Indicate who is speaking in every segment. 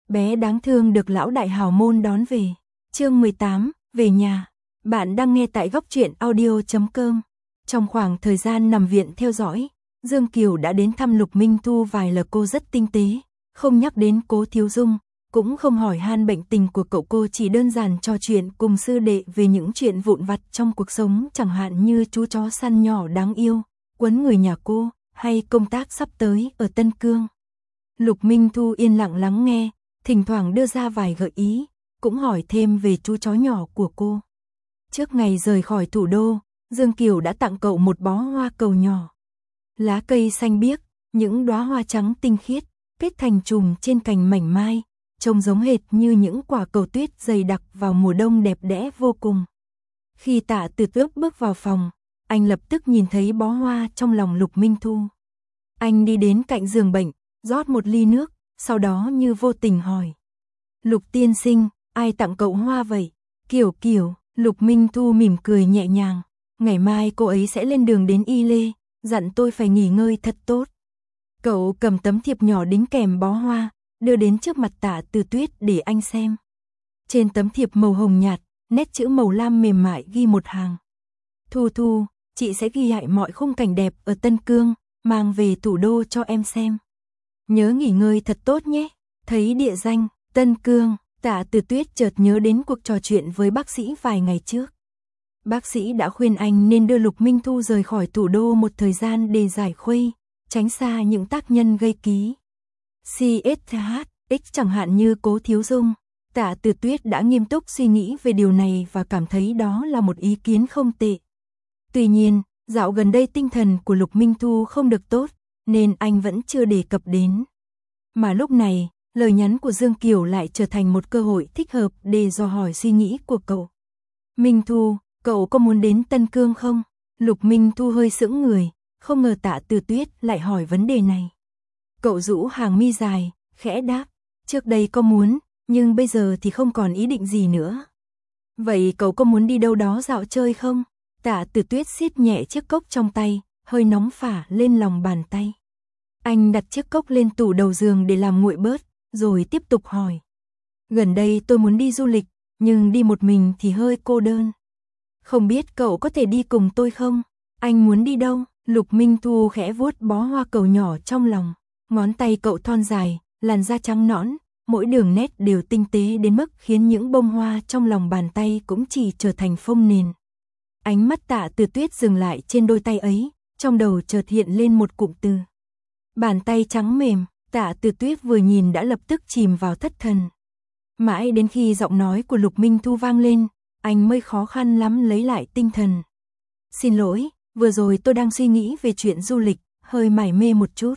Speaker 1: bé đáng thương được lão đại hào môn đón về. Chương 18, về nhà. Bạn đang nghe tại góc truyện audio.com. Trong khoảng thời gian nằm viện theo dõi, Dương Kiều đã đến thăm Lục Minh Thu vài lần. Cô rất tinh tế, không nhắc đến Cố Thiếu Dung, cũng không hỏi han bệnh tình của cậu. Cô chỉ đơn giản trò chuyện cùng sư đệ về những chuyện vụn vặt trong cuộc sống, chẳng hạn như chú chó săn nhỏ đáng yêu, quấn người nhà cô, hay công tác sắp tới ở Tân Cương. Lục Minh Thu yên lặng lắng nghe, thỉnh thoảng đưa ra vài gợi ý, cũng hỏi thêm về chú chó nhỏ của cô. Trước ngày rời khỏi thủ đô, Dương Kiều đã tặng cậu một bó hoa cầu nhỏ. Lá cây xanh biếc, những đóa hoa trắng tinh khiết, kết thành chùm trên cành mảnh mai, trông giống hệt như những quả cầu tuyết dày đặc vào mùa đông đẹp đẽ vô cùng. Khi Tạ Từ Tước bước vào phòng, anh lập tức nhìn thấy bó hoa trong lòng Lục Minh Thu. Anh đi đến cạnh giường bệnh, rót một ly nước, sau đó như vô tình hỏi. Lục tiên sinh, ai tặng cậu hoa vậy? Kiều, Lục Minh Thu mỉm cười nhẹ nhàng. Ngày mai cô ấy sẽ lên đường đến Y Lê, dặn tôi phải nghỉ ngơi thật tốt. Cậu cầm tấm thiệp nhỏ đính kèm bó hoa, đưa đến trước mặt Tạ Từ Tuyết để anh xem. Trên tấm thiệp màu hồng nhạt, nét chữ màu lam mềm mại ghi một hàng. Thu, chị sẽ ghi lại mọi khung cảnh đẹp ở Tân Cương, mang về thủ đô cho em xem. Nhớ nghỉ ngơi thật tốt nhé. Thấy địa danh Tân Cương, Tạ Từ Tuyết chợt nhớ đến cuộc trò chuyện với bác sĩ vài ngày trước. Bác sĩ đã khuyên anh nên đưa Lục Minh Thu rời khỏi thủ đô một thời gian để giải khuây, tránh xa những tác nhân gây ký CSH chẳng hạn như Cố Thiếu Dung. Tạ Từ Tuyết đã nghiêm túc suy nghĩ về điều này và cảm thấy đó là một ý kiến không tệ. Tuy nhiên, dạo gần đây tinh thần của Lục Minh Thu không được tốt, nên anh vẫn chưa đề cập đến. Mà lúc này, lời nhắn của Dương Kiều lại trở thành một cơ hội thích hợp để dò hỏi suy nghĩ của cậu. Minh Thu, cậu có muốn đến Tân Cương không? Lục Minh Thu hơi sững người, không ngờ Tạ Từ Tuyết lại hỏi vấn đề này. Cậu rũ hàng mi dài, khẽ đáp, trước đây có muốn, nhưng bây giờ thì không còn ý định gì nữa. Vậy cậu có muốn đi đâu đó dạo chơi không? Tạ Từ Tuyết siết nhẹ chiếc cốc trong tay, hơi nóng phả lên lòng bàn tay. Anh đặt chiếc cốc lên tủ đầu giường để làm nguội bớt, rồi tiếp tục hỏi. Gần đây tôi muốn đi du lịch, nhưng đi một mình thì hơi cô đơn. Không biết cậu có thể đi cùng tôi không? Anh muốn đi đâu? Lục Minh Thu khẽ vuốt bó hoa cầu nhỏ trong lòng. Ngón tay cậu thon dài, làn da trắng nõn, mỗi đường nét đều tinh tế đến mức khiến những bông hoa trong lòng bàn tay cũng chỉ trở thành phông nền. Ánh mắt Tạ Từ Tuyết dừng lại trên đôi tay ấy, trong đầu chợt hiện lên một cụm từ. Bàn tay trắng mềm. Tạ Từ Tuyết vừa nhìn đã lập tức chìm vào thất thần. Mãi đến khi giọng nói của Lục Minh Thu vang lên, anh mới khó khăn lắm lấy lại tinh thần. Xin lỗi, vừa rồi tôi đang suy nghĩ về chuyện du lịch, hơi mải mê một chút.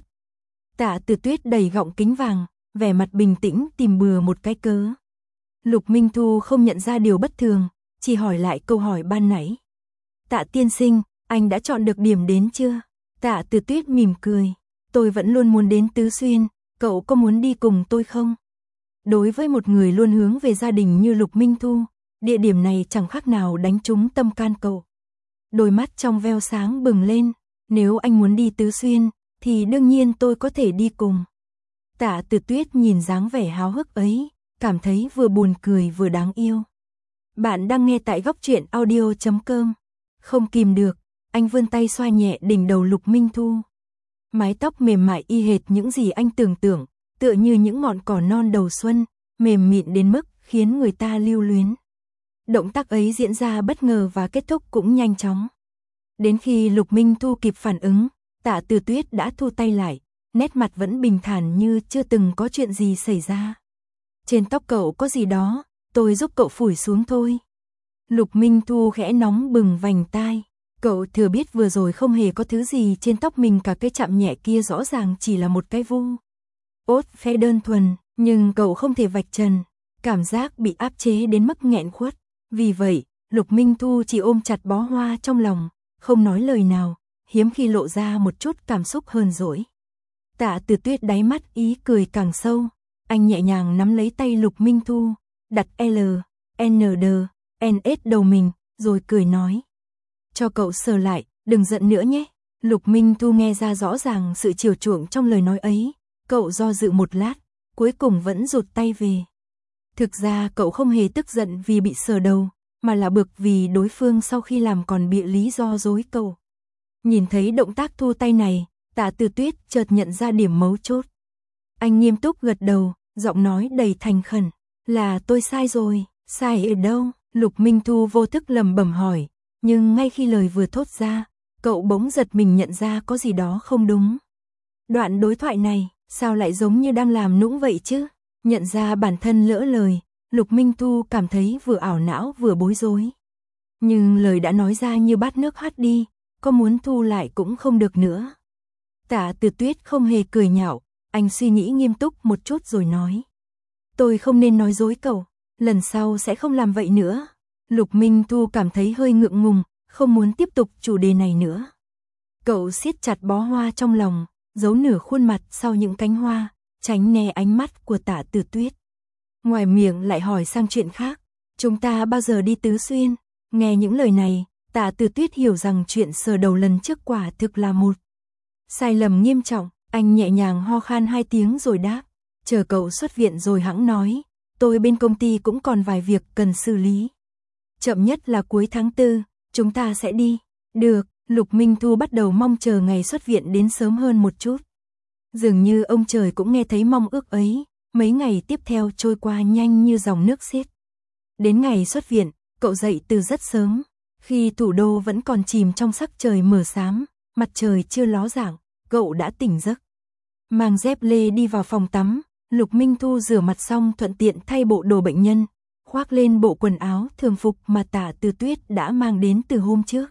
Speaker 1: Tạ Từ Tuyết đẩy gọng kính vàng, vẻ mặt bình tĩnh tìm bừa một cái cớ. Lục Minh Thu không nhận ra điều bất thường, chỉ hỏi lại câu hỏi ban nãy. Tạ tiên sinh, anh đã chọn được điểm đến chưa? Tạ Từ Tuyết mỉm cười. Tôi vẫn luôn muốn đến Tứ Xuyên, cậu có muốn đi cùng tôi không? Đối với một người luôn hướng về gia đình như Lục Minh Thu, địa điểm này chẳng khác nào đánh trúng tâm can cậu. Đôi mắt trong veo sáng bừng lên, nếu anh muốn đi Tứ Xuyên, thì đương nhiên tôi có thể đi cùng. Tạ Từ Tuyết nhìn dáng vẻ háo hức ấy, cảm thấy vừa buồn cười vừa đáng yêu. Bạn đang nghe tại góc truyện audio.com. Không kìm được, anh vươn tay xoa nhẹ đỉnh đầu Lục Minh Thu. Mái tóc mềm mại y hệt những gì anh tưởng tượng, tựa như những ngọn cỏ non đầu xuân, mềm mịn đến mức khiến người ta lưu luyến. Động tác ấy diễn ra bất ngờ và kết thúc cũng nhanh chóng. Đến khi Lục Minh Thu kịp phản ứng, Tạ Từ Tuyết đã thu tay lại, nét mặt vẫn bình thản như chưa từng có chuyện gì xảy ra. Trên tóc cậu có gì đó, tôi giúp cậu phủi xuống thôi. Lục Minh Thu khẽ nóng bừng vành tai. Cậu thừa biết vừa rồi không hề có thứ gì trên tóc mình cả, cái chạm nhẹ kia rõ ràng chỉ là một cái vu ốt phe đơn thuần, nhưng cậu không thể vạch trần, cảm giác bị áp chế đến mức nghẹn khuất. Vì vậy, Lục Minh Thu chỉ ôm chặt bó hoa trong lòng, không nói lời nào, hiếm khi lộ ra một chút cảm xúc hờn dỗi. Tạ Từ Tuyết đáy mắt ý cười càng sâu, anh nhẹ nhàng nắm lấy tay Lục Minh Thu, đặt LND đầu mình, rồi cười nói. Cho cậu sờ lại, đừng giận nữa nhé. Lục Minh Thu nghe ra rõ ràng sự chiều chuộng trong lời nói ấy, cậu do dự một lát, cuối cùng vẫn rụt tay về. Thực ra cậu không hề tức giận vì bị sờ đầu, mà là bực vì đối phương sau khi làm còn bịa lý do dối cậu. Nhìn thấy động tác thu tay này, Tạ Từ Tuyết chợt nhận ra điểm mấu chốt. Anh nghiêm túc gật đầu, giọng nói đầy thành khẩn. Là tôi sai rồi, sai ở đâu? Lục Minh Thu vô thức lẩm bẩm hỏi, nhưng ngay khi lời vừa thốt ra, cậu bỗng giật mình nhận ra có gì đó không đúng. Đoạn đối thoại này, sao lại giống như đang làm nũng vậy chứ? Nhận ra bản thân lỡ lời, Lục Minh Thu cảm thấy vừa ảo não vừa bối rối. Nhưng lời đã nói ra như bát nước hắt đi, có muốn thu lại cũng không được nữa. Tạ Từ Tuyết không hề cười nhạo, anh suy nghĩ nghiêm túc một chút rồi nói. Tôi không nên nói dối cậu, lần sau sẽ không làm vậy nữa. Lục Minh Thu cảm thấy hơi ngượng ngùng, không muốn tiếp tục chủ đề này nữa. Cậu siết chặt bó hoa trong lòng, giấu nửa khuôn mặt sau những cánh hoa, tránh né ánh mắt của Tạ Từ Tuyết. Ngoài miệng lại hỏi sang chuyện khác, chúng ta bao giờ đi Tứ Xuyên? Nghe những lời này, Tạ Từ Tuyết hiểu rằng chuyện sờ đầu lần trước quả thực là một sai lầm nghiêm trọng. Anh nhẹ nhàng ho khan 2 tiếng rồi đáp, chờ cậu xuất viện rồi hẵng nói, tôi bên công ty cũng còn vài việc cần xử lý. Chậm nhất là cuối tháng 4, chúng ta sẽ đi. Được, Lục Minh Thu bắt đầu mong chờ ngày xuất viện đến sớm hơn một chút. Dường như ông trời cũng nghe thấy mong ước ấy, mấy ngày tiếp theo trôi qua nhanh như dòng nước xiết. Đến ngày xuất viện, cậu dậy từ rất sớm, khi thủ đô vẫn còn chìm trong sắc trời mờ xám, mặt trời chưa ló dạng, cậu đã tỉnh giấc. Mang dép lê đi vào phòng tắm, Lục Minh Thu rửa mặt xong thuận tiện thay bộ đồ bệnh nhân, khoác lên bộ quần áo thường phục mà Tạ Từ Tuyết đã mang đến từ hôm trước.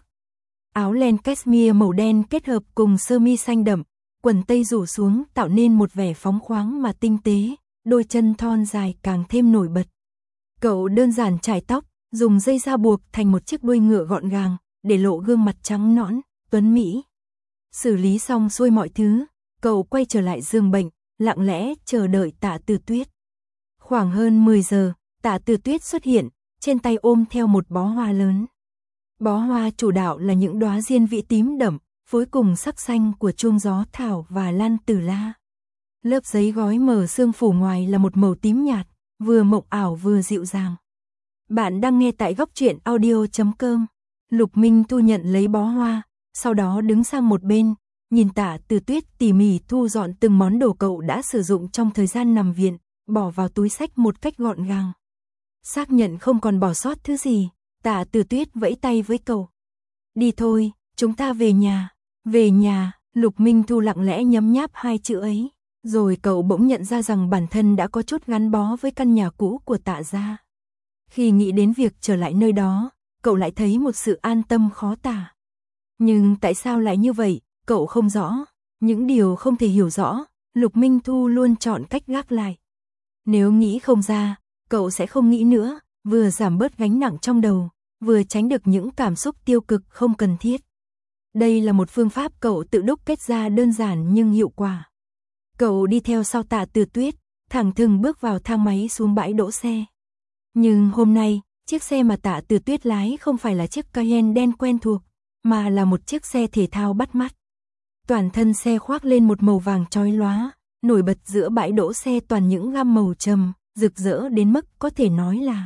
Speaker 1: Áo len cashmere màu đen kết hợp cùng sơ mi xanh đậm, quần tây rủ xuống tạo nên một vẻ phóng khoáng mà tinh tế, đôi chân thon dài càng thêm nổi bật. Cậu đơn giản chải tóc, dùng dây da buộc thành một chiếc đuôi ngựa gọn gàng, để lộ gương mặt trắng nõn, tuấn mỹ. Xử lý xong xuôi mọi thứ, cậu quay trở lại giường bệnh, lặng lẽ chờ đợi Tạ Từ Tuyết. Khoảng hơn 10 giờ, Tạ Từ Tuyết xuất hiện, trên tay ôm theo một bó hoa lớn. Bó hoa chủ đạo là những đóa diên vĩ tím đậm, phối cùng sắc xanh của chuông gió thảo và lan tử la. Lớp giấy gói mờ sương phủ ngoài là một màu tím nhạt, vừa mộng ảo vừa dịu dàng. Bạn đang nghe tại góc truyện audio.com. Lục Minh Thu nhận lấy bó hoa, sau đó đứng sang một bên, nhìn Tạ Từ Tuyết tỉ mỉ thu dọn từng món đồ cậu đã sử dụng trong thời gian nằm viện, bỏ vào túi xách một cách gọn gàng. Xác nhận không còn bỏ sót thứ gì, Tạ Từ Tuyết vẫy tay với cậu. Đi thôi, chúng ta về nhà. Về nhà, Lục Minh Thu lặng lẽ nhấm nháp 2 chữ ấy, rồi cậu bỗng nhận ra rằng bản thân đã có chút gắn bó với căn nhà cũ của Tạ gia. Khi nghĩ đến việc trở lại nơi đó, cậu lại thấy một sự an tâm khó tả. Nhưng tại sao lại như vậy, cậu không rõ. Những điều không thể hiểu rõ, Lục Minh Thu luôn chọn cách gác lại. Nếu nghĩ không ra, cậu sẽ không nghĩ nữa, vừa giảm bớt gánh nặng trong đầu, vừa tránh được những cảm xúc tiêu cực không cần thiết. Đây là một phương pháp cậu tự đúc kết ra đơn giản nhưng hiệu quả. Cậu đi theo sau Tạ Từ Tuyết, thẳng thừng bước vào thang máy xuống bãi đỗ xe. Nhưng hôm nay, chiếc xe mà Tạ Từ Tuyết lái không phải là chiếc Cayenne đen quen thuộc, mà là một chiếc xe thể thao bắt mắt. Toàn thân xe khoác lên một màu vàng chói lóa, nổi bật giữa bãi đỗ xe toàn những gam màu trầm, rực rỡ đến mức có thể nói là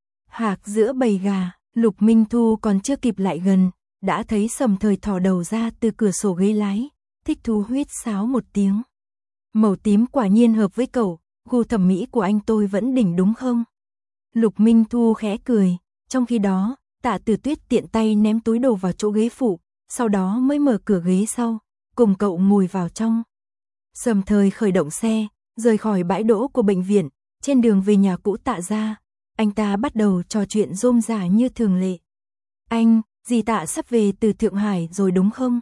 Speaker 1: hạc giữa bầy gà. Lục Minh Thu còn chưa kịp lại gần, đã thấy Sầm Thời thò đầu ra từ cửa sổ ghế lái, thích thú huýt sáo một tiếng. Màu tím quả nhiên hợp với cậu, gu thẩm mỹ của anh tôi vẫn đỉnh đúng không? Lục Minh Thu khẽ cười, trong khi đó, Tạ Từ Tuyết tiện tay ném túi đồ vào chỗ ghế phụ, sau đó mới mở cửa ghế sau, cùng cậu ngồi vào trong. Sầm Thời khởi động xe, rời khỏi bãi đỗ của bệnh viện, trên đường về nhà cũ Tạ gia, anh ta bắt đầu trò chuyện rôm rả như thường lệ. Anh, dì Tạ sắp về từ Thượng Hải rồi đúng không?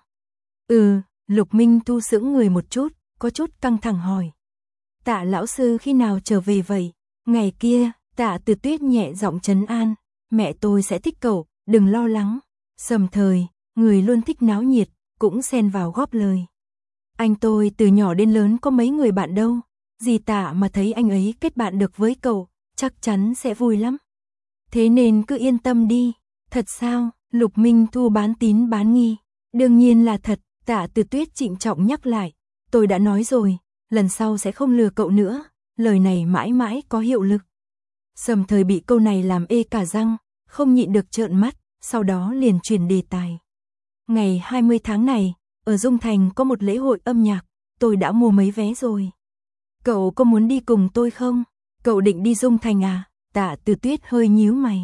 Speaker 1: Ừ, Lục Minh Thu sững người một chút, có chút căng thẳng hỏi. Tạ lão sư khi nào trở về vậy? Ngày kia, Tạ Từ Tuyết nhẹ giọng trấn an, mẹ tôi sẽ thích cậu, đừng lo lắng. Sầm Thời, người luôn thích náo nhiệt, cũng xen vào góp lời. Anh tôi từ nhỏ đến lớn có mấy người bạn đâu, dì Tạ mà thấy anh ấy kết bạn được với cậu, chắc chắn sẽ vui lắm. Thế nên cứ yên tâm đi. Thật sao? Lục Minh Thu bán tín bán nghi. Đương nhiên là thật, Tạ Từ Tuyết trịnh trọng nhắc lại. Tôi đã nói rồi, lần sau sẽ không lừa cậu nữa, lời này mãi mãi có hiệu lực. Sầm Thời bị câu này làm ê cả răng, không nhịn được trợn mắt, sau đó liền chuyển đề tài. Ngày 20 tháng này, ở Dung Thành có một lễ hội âm nhạc, tôi đã mua mấy vé rồi. Cậu có muốn đi cùng tôi không? Cậu định đi Dung Thành à? Tạ Từ Tuyết hơi nhíu mày.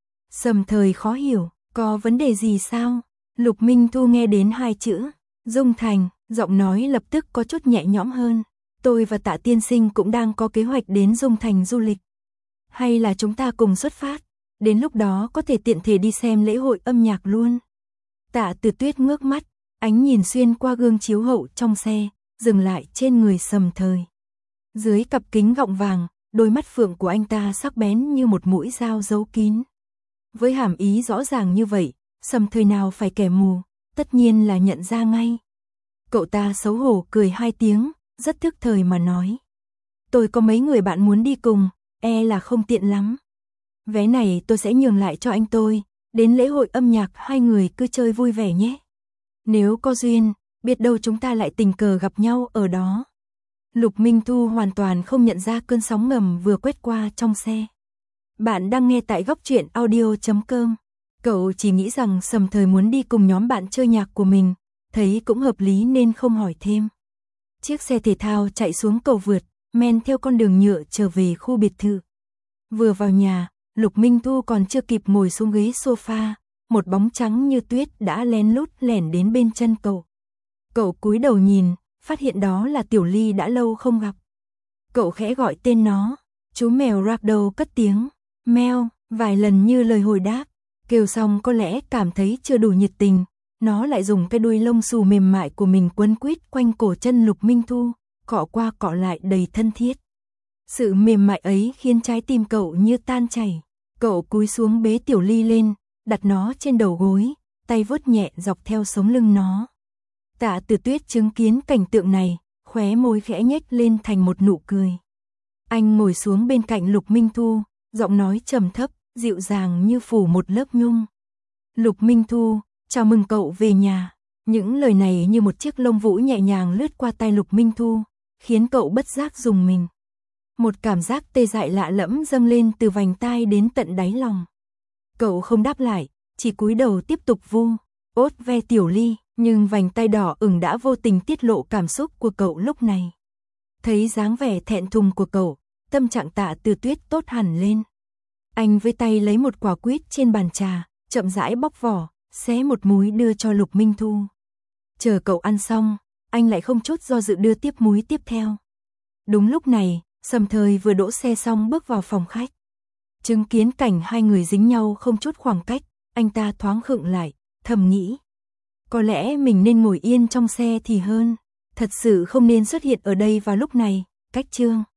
Speaker 1: Sầm Thời khó hiểu, có vấn đề gì sao? Lục Minh Thu nghe đến hai chữ Dung Thành, giọng nói lập tức có chút nhẹ nhõm hơn. Tôi và Tạ tiên sinh cũng đang có kế hoạch đến Dung Thành du lịch. Hay là chúng ta cùng xuất phát, đến lúc đó có thể tiện thể đi xem lễ hội âm nhạc luôn. Tạ Từ Tuyết ngước mắt, ánh nhìn xuyên qua gương chiếu hậu trong xe, dừng lại trên người Sầm Thời. Dưới cặp kính gọng vàng, đôi mắt phượng của anh ta sắc bén như một mũi dao giấu kín. Với hàm ý rõ ràng như vậy, Sầm Thời nào phải kẻ mù, tất nhiên là nhận ra ngay. Cậu ta xấu hổ cười hai tiếng, rất thức thời mà nói. Tôi có mấy người bạn muốn đi cùng, e là không tiện lắm. Vé này tôi sẽ nhường lại cho anh tôi, đến lễ hội âm nhạc hai người cứ chơi vui vẻ nhé. Nếu có duyên, biết đâu chúng ta lại tình cờ gặp nhau ở đó. Lục Minh Thu hoàn toàn không nhận ra cơn sóng ngầm vừa quét qua trong xe. Bạn đang nghe tại Góc Truyện Audio.com. Cậu chỉ nghĩ rằng Sầm Thời muốn đi cùng nhóm bạn chơi nhạc của mình, thấy cũng hợp lý nên không hỏi thêm. Chiếc xe thể thao chạy xuống cầu vượt, men theo con đường nhựa trở về khu biệt thự. Vừa vào nhà, Lục Minh Thu còn chưa kịp ngồi xuống ghế sofa, một bóng trắng như tuyết đã lén lút lẻn đến bên chân cậu. Cậu cúi đầu nhìn, phát hiện đó là Tiểu Ly đã lâu không gặp. Cậu khẽ gọi tên nó, chú mèo Ragdoll cất tiếng, meo, vài lần như lời hồi đáp, kêu xong có lẽ cảm thấy chưa đủ nhiệt tình, nó lại dùng cái đuôi lông xù mềm mại của mình quấn quýt quanh cổ chân Lục Minh Thu, cọ qua cọ lại đầy thân thiết. Sự mềm mại ấy khiến trái tim cậu như tan chảy. Cậu cúi xuống bế Tiểu Ly lên, đặt nó trên đầu gối, tay vuốt nhẹ dọc theo sống lưng nó. Tạ Từ Tuyết chứng kiến cảnh tượng này, khóe môi khẽ nhếch lên thành một nụ cười. Anh ngồi xuống bên cạnh Lục Minh Thu, giọng nói trầm thấp, dịu dàng như phủ một lớp nhung. Lục Minh Thu, chào mừng cậu về nhà. Những lời này như một chiếc lông vũ nhẹ nhàng lướt qua tai Lục Minh Thu, khiến cậu bất giác rùng mình. Một cảm giác tê dại lạ lẫm dâng lên từ vành tai đến tận đáy lòng. Cậu không đáp lại, chỉ cúi đầu tiếp tục ốt ve Tiểu Ly, nhưng vành tai đỏ ửng đã vô tình tiết lộ cảm xúc của cậu lúc này. Thấy dáng vẻ thẹn thùng của cậu, tâm trạng Tạ Từ Tuyết tốt hẳn lên. Anh với tay lấy một quả quýt trên bàn trà, chậm rãi bóc vỏ, xé một múi đưa cho Lục Minh Thu. Chờ cậu ăn xong, anh lại không chút do dự đưa tiếp múi tiếp theo. Đúng lúc này, Sầm Thời vừa đỗ xe xong bước vào phòng khách. Chứng kiến cảnh hai người dính nhau không chút khoảng cách, anh ta thoáng khựng lại, thầm nghĩ. Có lẽ mình nên ngồi yên trong xe thì hơn, thật sự không nên xuất hiện ở đây vào lúc này. Cách chương